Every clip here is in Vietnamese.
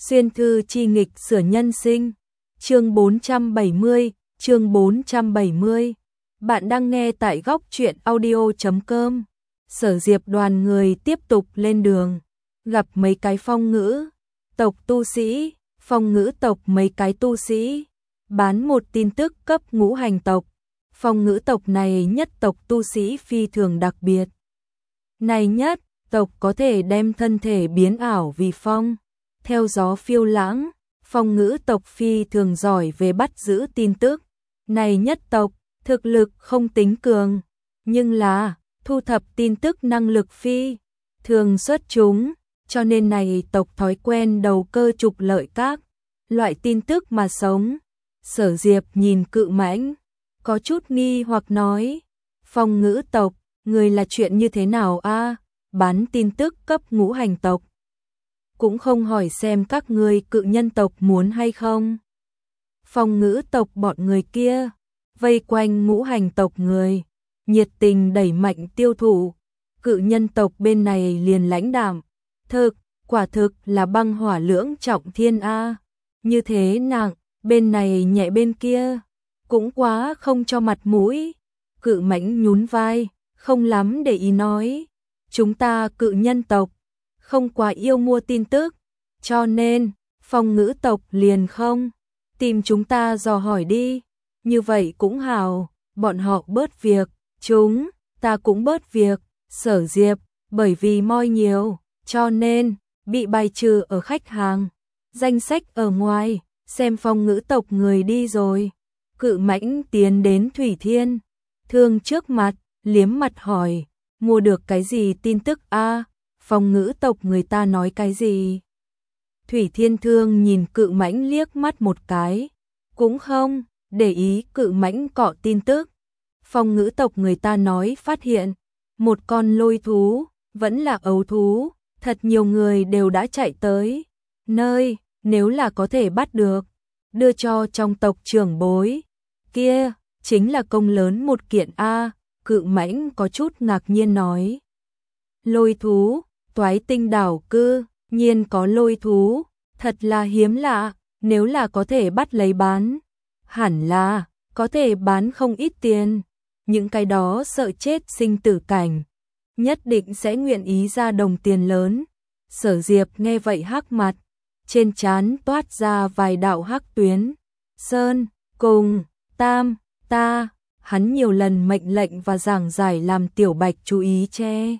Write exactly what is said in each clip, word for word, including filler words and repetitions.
Xuyên thư chi nghịch sửa nhân sinh. Chương bốn trăm bảy mươi, chương bốn trăm bảy mươi. Bạn đang nghe tại góc truyện audio chấm com. Sở Diệp đoàn người tiếp tục lên đường, gặp mấy cái phong ngữ tộc tu sĩ, phong ngữ tộc mấy cái tu sĩ, bán một tin tức cấp ngũ hành tộc. Phong ngữ tộc này nhất tộc tu sĩ phi thường đặc biệt. Này nhất tộc có thể đem thân thể biến ảo vì phong, theo gió phiêu lãng. Phong ngữ tộc phi thường giỏi về bắt giữ tin tức. Này nhất tộc, thực lực không tính cường, nhưng là thu thập tin tức năng lực phi thường xuất chúng, cho nên này tộc thói quen đầu cơ trục lợi các loại tin tức mà sống. Sở Diệp nhìn Cự Mãnh, có chút nghi hoặc nói, phong ngữ tộc, người là chuyện như thế nào a? Bán tin tức cấp ngũ hành tộc, cũng không hỏi xem các ngươi cự nhân tộc muốn hay không. Phong ngữ tộc bọn người kia vây quanh ngũ hành tộc người, nhiệt tình đẩy mạnh tiêu thụ. Cự nhân tộc bên này liền lãnh đạm, thực, quả thực là băng hỏa lưỡng trọng thiên a. Như thế nặng, bên này nhẹ bên kia, cũng quá không cho mặt mũi. Cự Mãnh nhún vai, không lắm để ý nói, chúng ta cự nhân tộc không quá yêu mua tin tức, cho nên phong ngữ tộc liền không tìm chúng ta dò hỏi đi. Như vậy cũng hào, bọn họ bớt việc, chúng ta cũng bớt việc. Sở Diệp bởi vì moi nhiều, cho nên bị bài trừ ở khách hàng danh sách ở ngoài. Xem phong ngữ tộc người đi rồi, Cự Mãnh tiến đến Thủy Thiên Thương trước mặt, liếm mặt hỏi, mua được cái gì tin tức a? Phong ngữ tộc người ta nói cái gì? Thủy Thiên Thương nhìn Cự Mãnh liếc mắt một cái, cũng không để ý Cự Mãnh cọ tin tức. Phong ngữ tộc người ta nói phát hiện một con lôi thú, vẫn là ấu thú, thật nhiều người đều đã chạy tới nơi, nếu là có thể bắt được, đưa cho trong tộc trưởng bối, kia chính là công lớn một kiện a. Cự Mãnh có chút ngạc nhiên nói, lôi thú, Toái Tinh đảo cư nhiên có lôi thú, thật là hiếm lạ. Nếu là có thể bắt lấy bán, hẳn là có thể bán không ít tiền. Những cái đó sợ chết sinh tử cảnh, nhất định sẽ nguyện ý ra đồng tiền lớn. Sở Diệp nghe vậy hắc mặt, trên trán toát ra vài đạo hắc tuyến. Sơn, cùng, tam, ta, hắn nhiều lần mệnh lệnh và giảng giải làm Tiểu Bạch chú ý che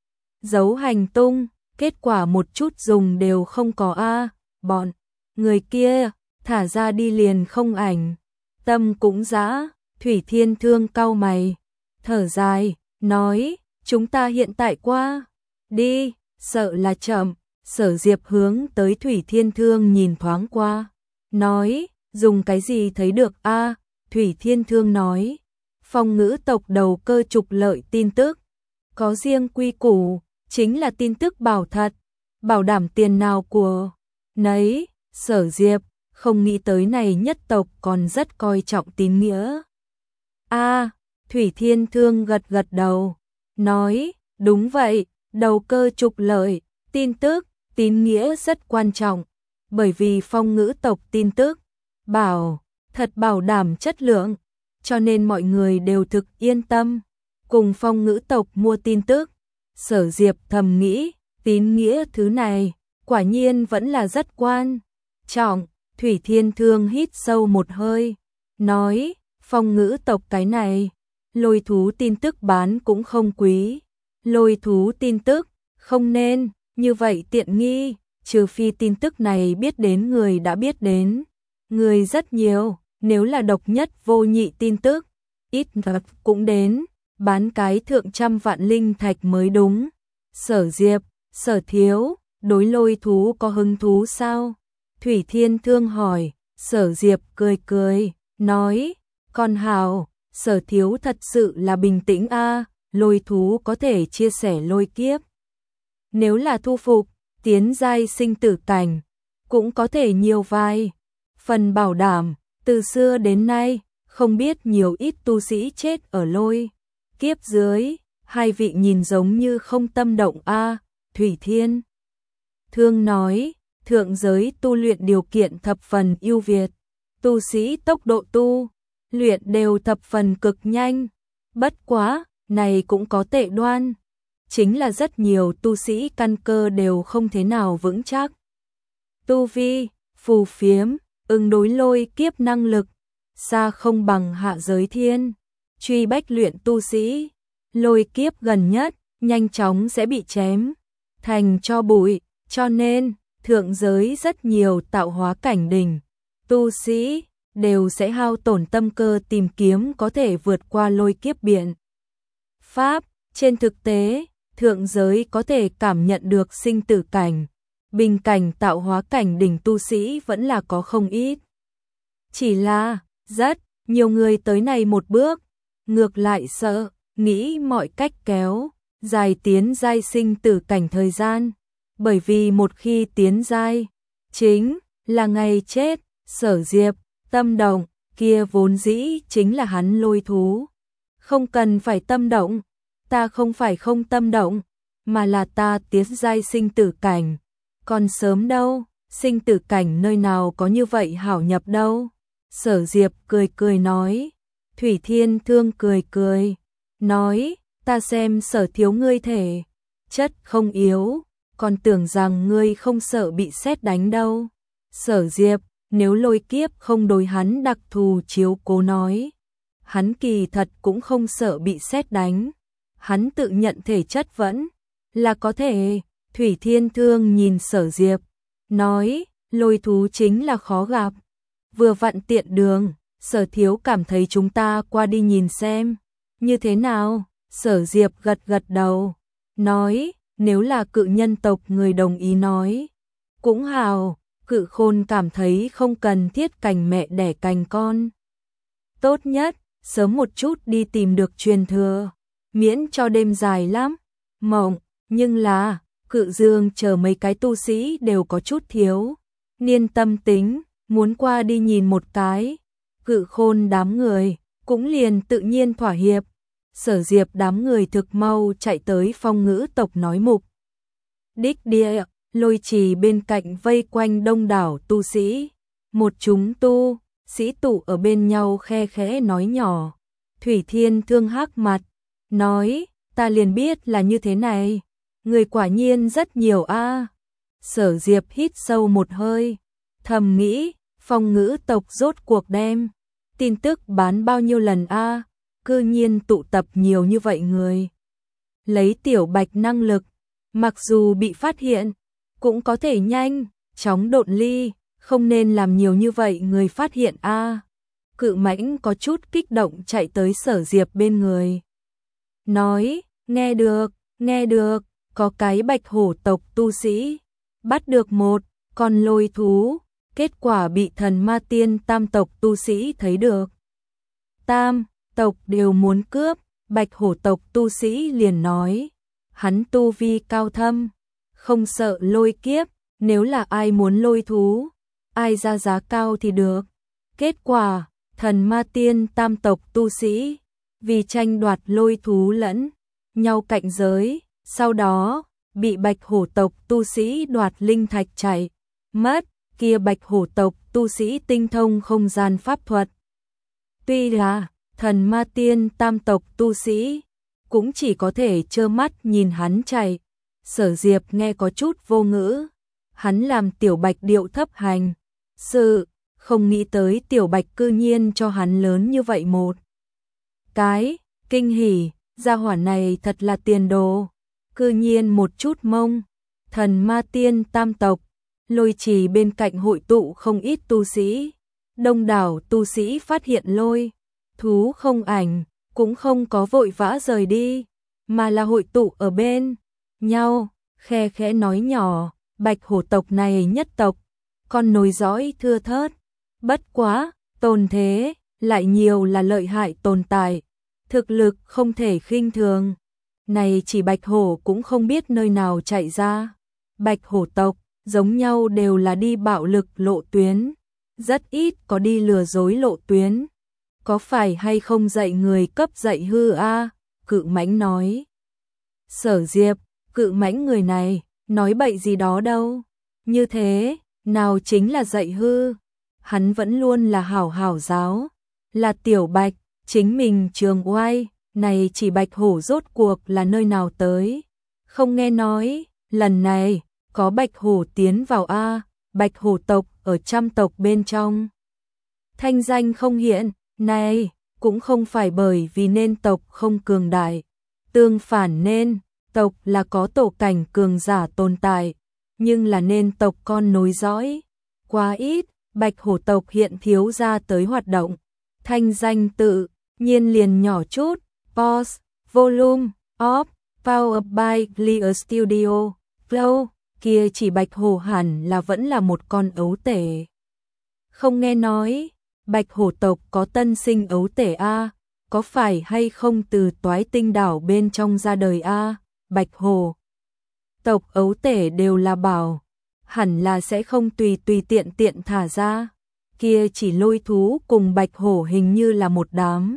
giấu hành tung, kết quả một chút dùng đều không có a. Bọn người kia thả ra đi liền không ảnh, tâm cũng dã. Thủy Thiên Thương cau mày, thở dài, nói, chúng ta hiện tại qua đi, sợ là chậm. Sở Diệp hướng tới Thủy Thiên Thương nhìn thoáng qua, nói, dùng cái gì thấy được a? Thủy Thiên Thương nói, phong ngữ tộc đầu cơ trục lợi tin tức, có riêng quy củ, chính là tin tức bảo thật, bảo đảm tiền nào của nấy. Sở Diệp không nghĩ tới này nhất tộc còn rất coi trọng tín nghĩa. A, Thủy Thiên Thương gật gật đầu, nói, đúng vậy, đầu cơ trục lợi, tin tức, tín nghĩa rất quan trọng, bởi vì phong ngữ tộc tin tức, bảo, thật bảo đảm chất lượng, cho nên mọi người đều thực yên tâm, cùng phong ngữ tộc mua tin tức. Sở Diệp thầm nghĩ, tín nghĩa thứ này, quả nhiên vẫn là rất quan trọng. Thủy Thiên Thương hít sâu một hơi, nói, phong ngữ tộc cái này, lôi thú tin tức bán cũng không quý, lôi thú tin tức, không nên như vậy tiện nghi, trừ phi tin tức này biết đến người đã biết đến người rất nhiều, nếu là độc nhất vô nhị tin tức, ít thật cũng đến bán cái thượng trăm vạn linh thạch mới đúng. Sở Diệp, Sở thiếu, đối lôi thú có hứng thú sao? Thủy Thiên Thương hỏi. Sở Diệp cười cười, nói, con hào, Sở thiếu thật sự là bình tĩnh a. Lôi thú có thể chia sẻ lôi kiếp, nếu là thu phục, tiến giai sinh tử cảnh, cũng có thể nhiều vai phần bảo đảm. Từ xưa đến nay, không biết nhiều ít tu sĩ chết ở lôi kiếp dưới. Hai vị nhìn giống như không tâm động a. Thủy Thiên Thương nói, thượng giới tu luyện điều kiện thập phần ưu việt, tu sĩ tốc độ tu luyện đều thập phần cực nhanh. Bất quá, này cũng có tệ đoan, chính là rất nhiều tu sĩ căn cơ đều không thế nào vững chắc. Tu vi, phù phiếm, ứng đối lôi kiếp năng lực, xa không bằng hạ giới thiên, truy bách luyện tu sĩ. Lôi kiếp gần nhất, nhanh chóng sẽ bị chém thành tro bụi, cho nên, thượng giới rất nhiều tạo hóa cảnh đỉnh, tu sĩ, đều sẽ hao tổn tâm cơ tìm kiếm có thể vượt qua lôi kiếp biện pháp. Trên thực tế, thượng giới có thể cảm nhận được sinh tử cảnh, bình cảnh tạo hóa cảnh đỉnh tu sĩ vẫn là có không ít. Chỉ là, rất nhiều người tới này một bước, ngược lại sợ, nghĩ mọi cách kéo dài tiến giai sinh tử cảnh thời gian, bởi vì một khi tiến giai, chính là ngày chết. Sở Diệp tâm động, kia vốn dĩ chính là hắn lôi thú. Không cần phải tâm động, ta không phải không tâm động, mà là ta tiến giai sinh tử cảnh. Còn sớm đâu, sinh tử cảnh nơi nào có như vậy hảo nhập đâu. Sở Diệp cười cười nói, Thủy Thiên Thương cười cười, nói, ta xem Sở thiếu ngươi thể chất không yếu, còn tưởng rằng ngươi không sợ bị sét đánh đâu. Sở Diệp, nếu lôi kiếp không đối hắn đặc thù chiếu cố nói, hắn kỳ thật cũng không sợ bị sét đánh, hắn tự nhận thể chất vẫn là có thể. Thủy Thiên Thương nhìn Sở Diệp, nói, lôi thú chính là khó gặp, vừa vặn tiện đường, Sở thiếu cảm thấy chúng ta qua đi nhìn xem, như thế nào? Sở Diệp gật gật đầu, nói, nếu là cự nhân tộc người đồng ý nói, cũng hào. Cự Khôn cảm thấy không cần thiết cành mẹ đẻ cành con. Tốt nhất, sớm một chút đi tìm được truyền thừa, miễn cho đêm dài lắm, mộng, nhưng là, Cự Dương chờ mấy cái tu sĩ đều có chút thiếu niên tâm tính, muốn qua đi nhìn một cái. Cự Khôn đám người, cũng liền tự nhiên thỏa hiệp. Sở Diệp đám người thực mau chạy tới Phong Ngữ tộc nói mục đích địa. Lôi trì bên cạnh vây quanh đông đảo tu sĩ, một chúng tu sĩ tụ ở bên nhau khe khẽ nói nhỏ. Thủy Thiên Thương hắc mặt, nói, ta liền biết là như thế này, người quả nhiên rất nhiều a. À. Sở Diệp hít sâu một hơi, thầm nghĩ, Phong Ngữ tộc rốt cuộc đem tin tức bán bao nhiêu lần a, à, cư nhiên tụ tập nhiều như vậy người. Lấy Tiểu Bạch năng lực, mặc dù bị phát hiện, cũng có thể nhanh chóng độn ly, không nên làm nhiều như vậy người phát hiện a. À. Cự Mãnh có chút kích động chạy tới Sở Diệp bên người, nói, nghe được, nghe được, có cái bạch hổ tộc tu sĩ bắt được một con lôi thú, kết quả bị thần ma tiên tam tộc tu sĩ thấy được. Tam tộc đều muốn cướp, bạch hổ tộc tu sĩ liền nói, hắn tu vi cao thâm, không sợ lôi kiếp, nếu là ai muốn lôi thú, ai ra giá cao thì được. Kết quả, thần ma tiên tam tộc tu sĩ, vì tranh đoạt lôi thú lẫn nhau cạnh giới, sau đó, bị bạch hổ tộc tu sĩ đoạt linh thạch chạy mất. Kia bạch hổ tộc tu sĩ tinh thông không gian pháp thuật. Tuy là thần ma tiên tam tộc tu sĩ, cũng chỉ có thể trơ mắt nhìn hắn chạy. Sở Diệp nghe có chút vô ngữ, hắn làm Tiểu Bạch điệu thấp hành sự, không nghĩ tới Tiểu Bạch cư nhiên cho hắn lớn như vậy một cái kinh hỉ. Gia hỏa này thật là tiền đồ, cư nhiên một chút mông. Thần ma tiên tam tộc, lôi trì bên cạnh hội tụ không ít tu sĩ, đông đảo tu sĩ phát hiện lôi thú không ảnh, cũng không có vội vã rời đi, mà là hội tụ ở bên nhau, khe khẽ nói nhỏ, bạch hổ tộc này nhất tộc, con nối dõi thưa thớt, bất quá, tồn thế, lại nhiều là lợi hại tồn tại, thực lực không thể khinh thường. Này chỉ bạch hổ cũng không biết nơi nào chạy ra. Bạch hổ tộc, giống nhau đều là đi bạo lực lộ tuyến, rất ít có đi lừa dối lộ tuyến. Có phải hay không dạy người cấp dạy hư a? À? Cự Mãnh nói. Sở Diệp, Cự Mãnh người này, nói bậy gì đó đâu. Như thế, nào chính là dạy hư. Hắn vẫn luôn là hảo hảo giáo, là tiểu bạch, chính mình trường oai, này chỉ bạch hổ rốt cuộc là nơi nào tới. Không nghe nói, lần này, có bạch hổ tiến vào A, bạch hổ tộc ở trăm tộc bên trong. Thanh danh không hiện, này, cũng không phải bởi vì nên tộc không cường đại. Tương phản nên, tộc là có tổ cảnh cường giả tồn tại, nhưng là nên tộc con nối dõi. Quá ít, bạch hổ tộc hiện thiếu ra tới hoạt động. Thanh danh tự nhiên liền nhỏ chút. Pause, volume, off, powered by Clear Studio, flow, kia chỉ bạch hổ hẳn là vẫn là một con ấu tể. Không nghe nói, bạch hổ tộc có tân sinh ấu tể A, có phải hay không từ toái tinh đảo bên trong ra đời A, bạch hổ tộc ấu tể đều là bảo, hẳn là sẽ không tùy tùy tiện tiện thả ra, kia chỉ lôi thú cùng bạch hổ hình như là một đám.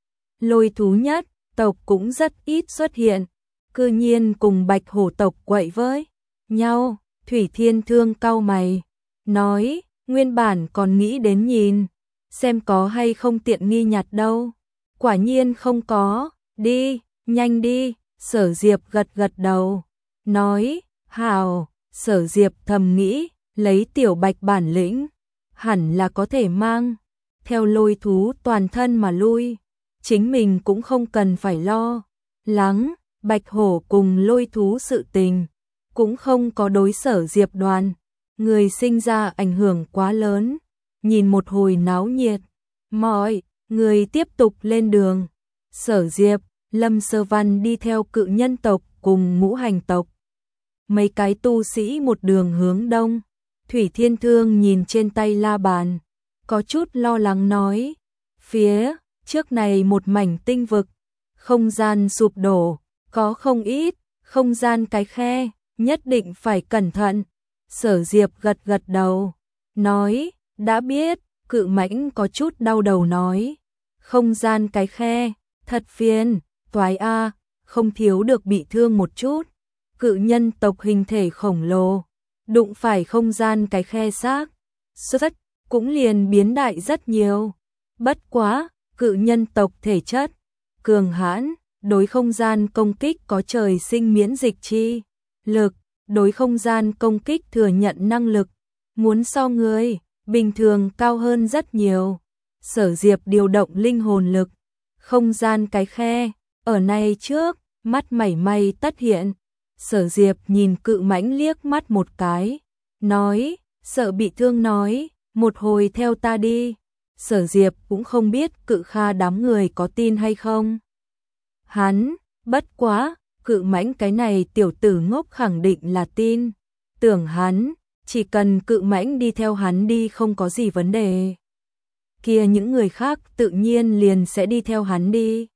Lôi thú nhất, tộc cũng rất ít xuất hiện, cư nhiên cùng bạch hổ tộc quậy với nhau. Thủy Thiên Thương cau mày, nói, nguyên bản còn nghĩ đến nhìn, xem có hay không tiện nghi nhặt đâu. Quả nhiên không có, đi, nhanh đi, Sở Diệp gật gật đầu, nói, hào, Sở Diệp thầm nghĩ, lấy tiểu bạch bản lĩnh, hẳn là có thể mang, theo lôi thú toàn thân mà lui, chính mình cũng không cần phải lo, lắng, bạch hổ cùng lôi thú sự tình, cũng không có đối Sở Diệp đoàn, người sinh ra ảnh hưởng quá lớn, nhìn một hồi náo nhiệt, mọi người tiếp tục lên đường, Sở Diệp, Lâm Sơ Văn đi theo cự nhân tộc cùng ngũ hành tộc. Mấy cái tu sĩ một đường hướng đông, Thủy Thiên Thương nhìn trên tay la bàn, có chút lo lắng nói, phía trước này một mảnh tinh vực, không gian sụp đổ, có không ít, không gian cái khe, nhất định phải cẩn thận. Sở Diệp gật gật đầu, nói, đã biết, cự mãnh có chút đau đầu nói, không gian cái khe, thật phiền, toái a, không thiếu được bị thương một chút. Cự nhân tộc hình thể khổng lồ, đụng phải không gian cái khe xác, rất cũng liền biến đại rất nhiều. Bất quá, cự nhân tộc thể chất cường hãn, đối không gian công kích có trời sinh miễn dịch chi lực, đối không gian công kích thừa nhận năng lực, muốn so người bình thường cao hơn rất nhiều. Sở Diệp điều động linh hồn lực, không gian cái khe, ở này trước, mắt mảy may tất hiện. Sở Diệp nhìn cự mãnh liếc mắt một cái, nói, sợ bị thương nói, một hồi theo ta đi. Sở Diệp cũng không biết cự kha đám người có tin hay không. Hắn, bất quá, cự mãnh cái này tiểu tử ngốc khẳng định là tin. Tưởng hắn, chỉ cần cự mãnh đi theo hắn đi không có gì vấn đề. Kia những người khác tự nhiên liền sẽ đi theo hắn đi.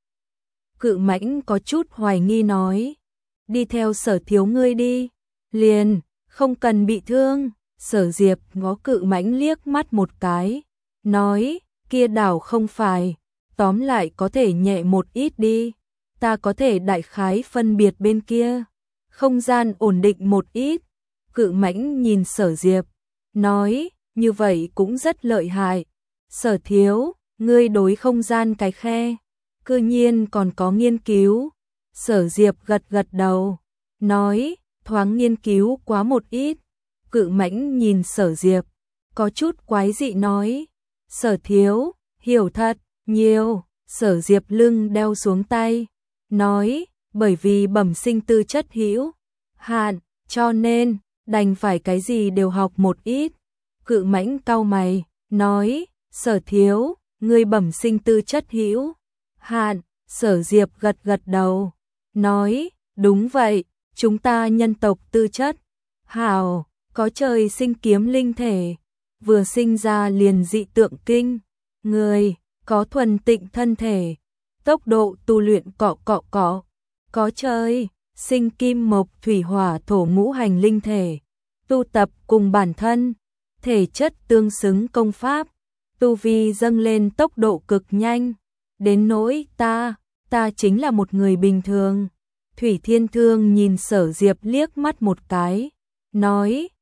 Cự mãnh có chút hoài nghi nói, đi theo Sở thiếu ngươi đi, liền, không cần bị thương. Sở Diệp ngó cự mãnh liếc mắt một cái, nói, kia đảo không phải, tóm lại có thể nhẹ một ít đi, ta có thể đại khái phân biệt bên kia, không gian ổn định một ít. Cự mãnh nhìn Sở Diệp, nói, như vậy cũng rất lợi hại. Sở thiếu, ngươi đối không gian cái khe, cư nhiên còn có nghiên cứu. Sở Diệp gật gật đầu, nói, thoáng nghiên cứu quá một ít. Cự mãnh nhìn Sở Diệp, có chút quái dị nói, Sở thiếu, hiểu thật, nhiều. Sở Diệp lưng đeo xuống tay, nói, bởi vì bẩm sinh tư chất hữu hạn, cho nên, đành phải cái gì đều học một ít. Cự mãnh cau mày, nói, Sở thiếu, ngươi bẩm sinh tư chất hữu hạn. Sở Diệp gật gật đầu, nói, đúng vậy, chúng ta nhân tộc tư chất hảo, có trời sinh kiếm linh thể, vừa sinh ra liền dị tượng kinh người, có thuần tịnh thân thể, tốc độ tu luyện cọ cọ cọ, có trời sinh kim mộc thủy hỏa thổ ngũ hành linh thể, tu tập cùng bản thân, thể chất tương xứng công pháp, tu vi dâng lên tốc độ cực nhanh, đến nỗi ta, ta chính là một người bình thường. Thủy Thiên Thương nhìn Sở Diệp liếc mắt một cái, nói,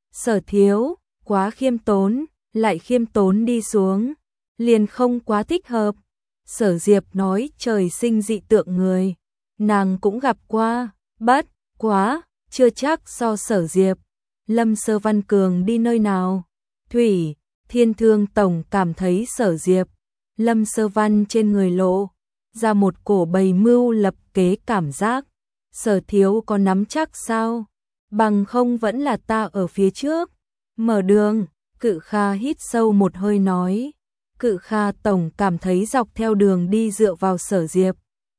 Sở Thiếu, quá khiêm tốn, lại khiêm tốn đi xuống, liền không quá thích hợp. Sở Diệp nói trời sinh dị tượng người, nàng cũng gặp qua, bất quá, chưa chắc so Sở Diệp. Lâm Sơ Văn Cường đi nơi nào? Thủy Thiên Thương tổng cảm thấy Sở Diệp, Lâm Sơ Văn trên người lộ ra một cổ bày mưu lập kế cảm giác. Sở Thiếu có nắm chắc sao? Bằng không vẫn là ta ở phía trước mở đường. Cự Kha hít sâu một hơi nói. Cự Kha tổng cảm thấy dọc theo đường đi dựa vào Sở Diệp,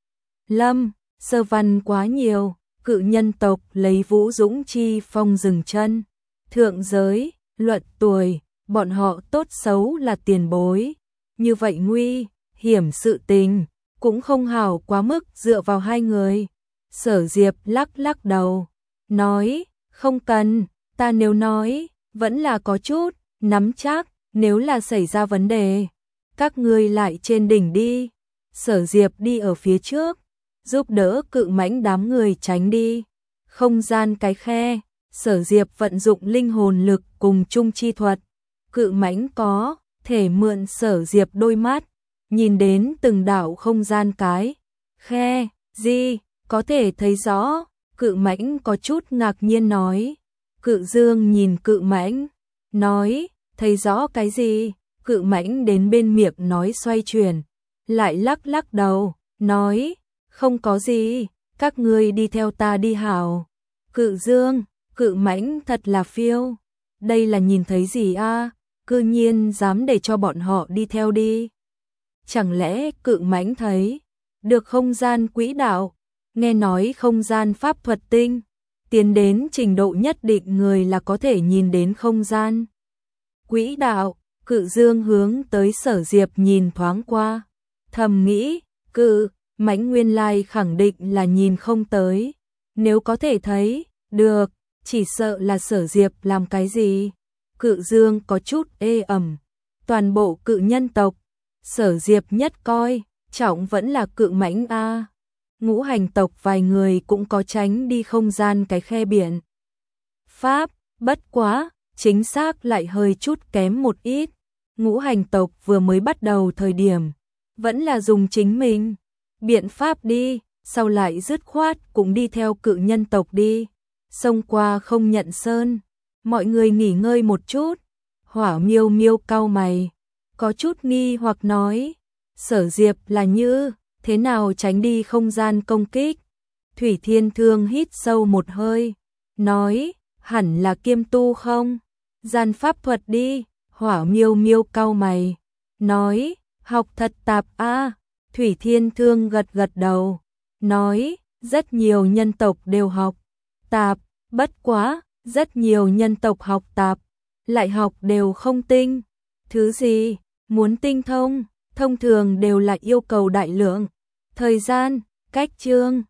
Lâm Sơ Văn quá nhiều. Cự nhân tộc lấy vũ dũng chi phong dừng chân. Thượng giới, luận tuổi, bọn họ tốt xấu là tiền bối. Như vậy nguy hiểm sự tình, cũng không hảo quá mức dựa vào hai người. Sở Diệp lắc lắc đầu, nói, không cần, ta nếu nói, vẫn là có chút nắm chắc, nếu là xảy ra vấn đề, các ngươi lại trên đỉnh đi. Sở Diệp đi ở phía trước, giúp đỡ Cự Mãnh đám người tránh đi. Không gian cái khe, Sở Diệp vận dụng linh hồn lực cùng chung chi thuật. Cự Mãnh có thể mượn Sở Diệp đôi mắt, nhìn đến từng đạo không gian cái khe, gì có thể thấy rõ. Cự Mãnh có chút ngạc nhiên nói. Cự Dương nhìn Cự Mãnh, nói, thấy rõ cái gì? Cự Mãnh đến bên miệng nói xoay chuyển, lại lắc lắc đầu, nói, không có gì, các ngươi đi theo ta đi hảo. Cự Dương, Cự Mãnh thật là phiêu, đây là nhìn thấy gì a? Cư nhiên dám để cho bọn họ đi theo đi. Chẳng lẽ Cự Mãnh thấy được không gian quỹ đạo? Nghe nói không gian pháp thuật tinh, tiến đến trình độ nhất định người là có thể nhìn đến không gian quỹ đạo. Cự Dương hướng tới Sở Diệp nhìn thoáng qua, thầm nghĩ, Cự Mãnh nguyên lai khẳng định là nhìn không tới, nếu có thể thấy được, chỉ sợ là Sở Diệp làm cái gì. Cự Dương có chút ê ẩm, toàn bộ cự nhân tộc, Sở Diệp nhất coi trọng vẫn là Cự Mãnh a. Ngũ hành tộc vài người cũng có tránh đi không gian cái khe biển pháp, bất quá, chính xác lại hơi chút kém một ít. Ngũ hành tộc vừa mới bắt đầu thời điểm, vẫn là dùng chính mình biện pháp đi, sau lại dứt khoát cũng đi theo cự nhân tộc đi, xông qua không nhận sơn. Mọi người nghỉ ngơi một chút. Hỏa Miêu Miêu cau mày, có chút nghi hoặc nói, Sở Diệp là như thế nào tránh đi không gian công kích? Thủy Thiên Thương hít sâu một hơi, nói, hẳn là kiêm tu không? Gian pháp thuật đi. Hỏa Miêu Miêu cau mày, nói, học thật tạp a. Thủy Thiên Thương gật gật đầu, nói, rất nhiều nhân tộc đều học tạp, bất quá, rất nhiều nhân tộc học tạp, lại học đều không tinh. Thứ gì, muốn tinh thông, thông thường đều là yêu cầu đại lượng thời gian, cách chương.